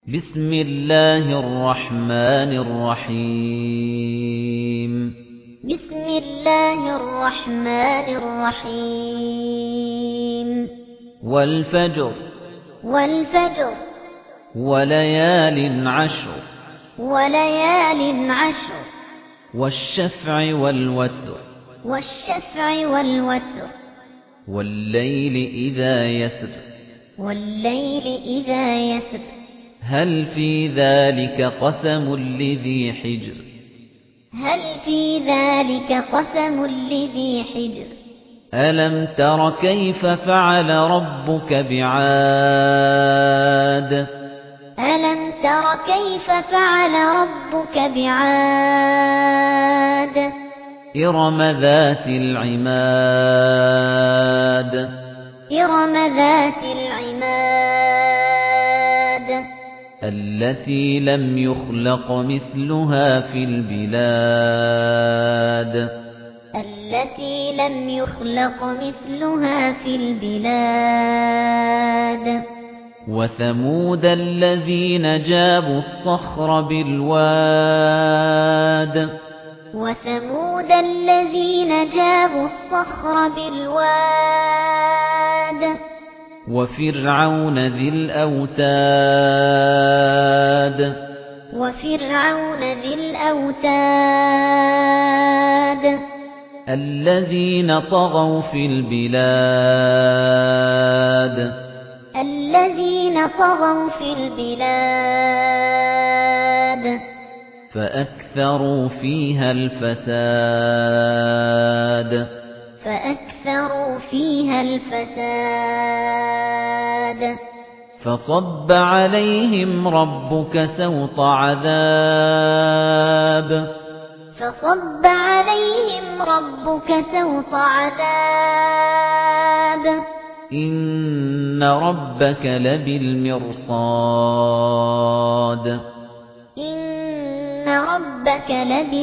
بسم الله الرحمن الرحيم بسم الله الرحمن الرحيم والفجر والفجر وليال عشر وليال عشر والشفع والوتر والشفع والوتر والليل إذا يسر والليل إذا يسر هل في ذلك قسم لذي حجر هل في ذلك قسم لذي حجر ألم تر كيف فعل ربك بعاد ألم تر كيف فعل ربك بعاد إرم ذات العماد إرم ذات العماد التي لم يخلق مثلها في البلاد التي لم يخلق مثلها في البلاد وثمود الذين جابوا الصخر بالواد وثمود الذين جابوا الصخر بالواد وفرعون ذي الأوتاد وفرعون ذي الأوتاد الذين طغوا في البلاد الذين طغوا في البلاد فأكثروا فيها الفساد فأكثروا فيها الفساد فصب عليهم ربك سوط عذاب فصب عليهم ربك سوط عذاب إن ربك لبالمرصاد إن ربك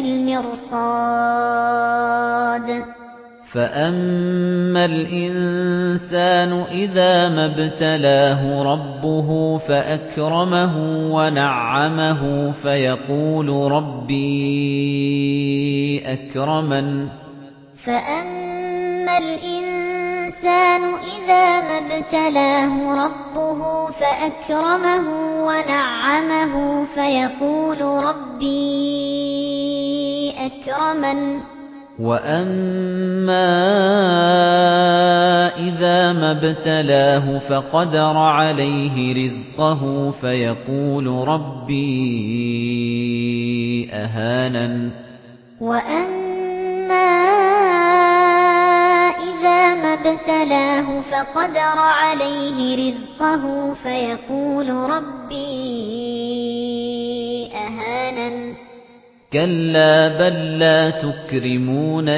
لبالمرصاد فأما الإنسان إذا ما ابتلاه ربه فأكرمه ونعمه فيقول ربي أكرمن فأما الإنسان إذا ما ابتلاه ربه فأكرمه ونعمه فيقول ربي أكرمن وأما إذا ما ابتلاه فقدر عليه رزقه فيقول ربي أهانن وأما إذا ما ابتلاه فقدر عليه رزقه فيقول ربي أهانن كلا بل لا تكرمون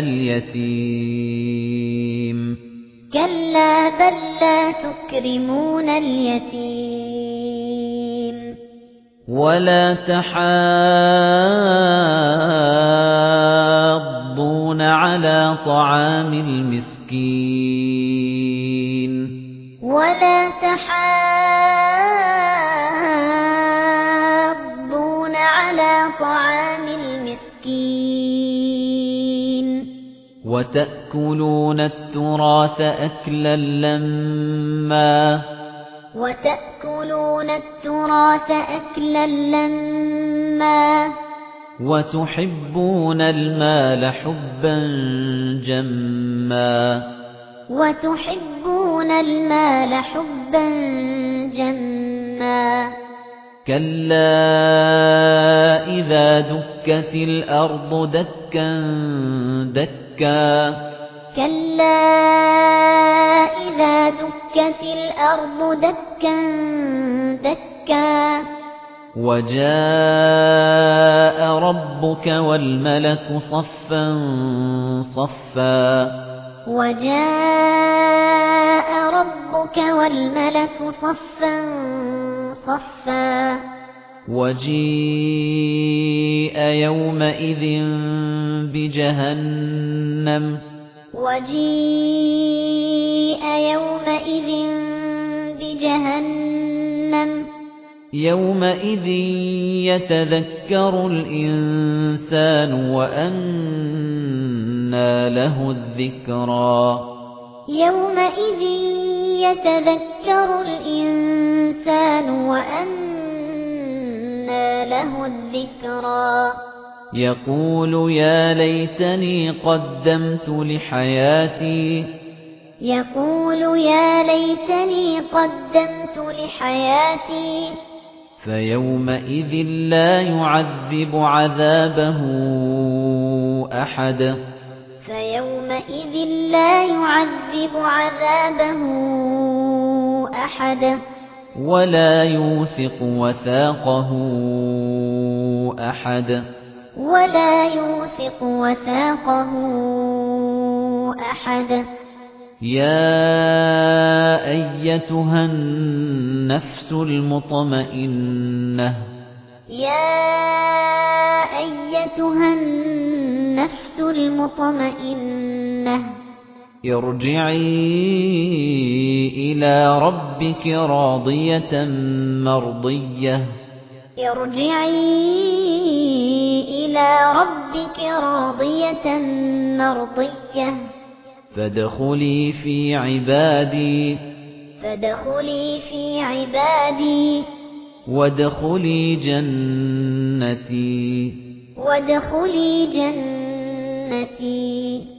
اليتيم كلا بل لا تكرمون اليتيم ولا تحاضون على طعام المسكين ولا تحاضون على طعام المسكين وتأكلون التراث أكلا لما وتأكلون التراث أكلا لما وتحبون المال حبا جما وتحبون المال حبا جما كلا إذا دكت الأرض دكا دكا كلا إذا دكت الأرض دكا دكا وجاء ربك والملك صفا صفا وجاء ربك والملك صفا صفا وجيء يومئذ بجهنم وجيء يومئذ بجهنم يَوْمَئِذٍ يَتَذَكَّرُ الْإِنسَانُ وَأَنَّىٰ لَهُ الذِّكْرَىٰ يَوْمَئِذٍ يَتَذَكَّرُ الْإِنسَانُ وَأَنَّىٰ لَهُ الذِّكْرَىٰ يَقُولُ يَا لَيْتَنِي قَدَّمْتُ لِحَيَاتِي يَقُولُ يَا لَيْتَنِي قَدَّمْتُ لِحَيَاتِي فَيَوْمَئِذٍ لَّا يُعَذِّبُ عَذَابَهُ أَحَدٌ فَيَوْمَئِذٍ لَّا يُعَذِّبُ عَذَابَهُ أَحَدٌ وَلَا يُوثِقُ وَثَاقَهُ أَحَدٌ وَلَا يُوثِقُ وَثَاقَهُ أَحَدٌ يَا أَيَّتُهَا النَّفْسُ الْمُطْمَئِنَّةُ يَا أَيَّتُهَا النَّفْسُ الْمُطْمَئِنَّةُ ارْجِعِي إِلَى رَبِّكِ رَاضِيَةً مَرْضِيَّةً ارْجِعِي إِلَى رَبِّكِ رَاضِيَةً مَرْضِيَّةً فَادْخُلِي فِي عِبَادِي وَادْخُلِي جَنَّتِي وَادْخُلِي جَنَّتِي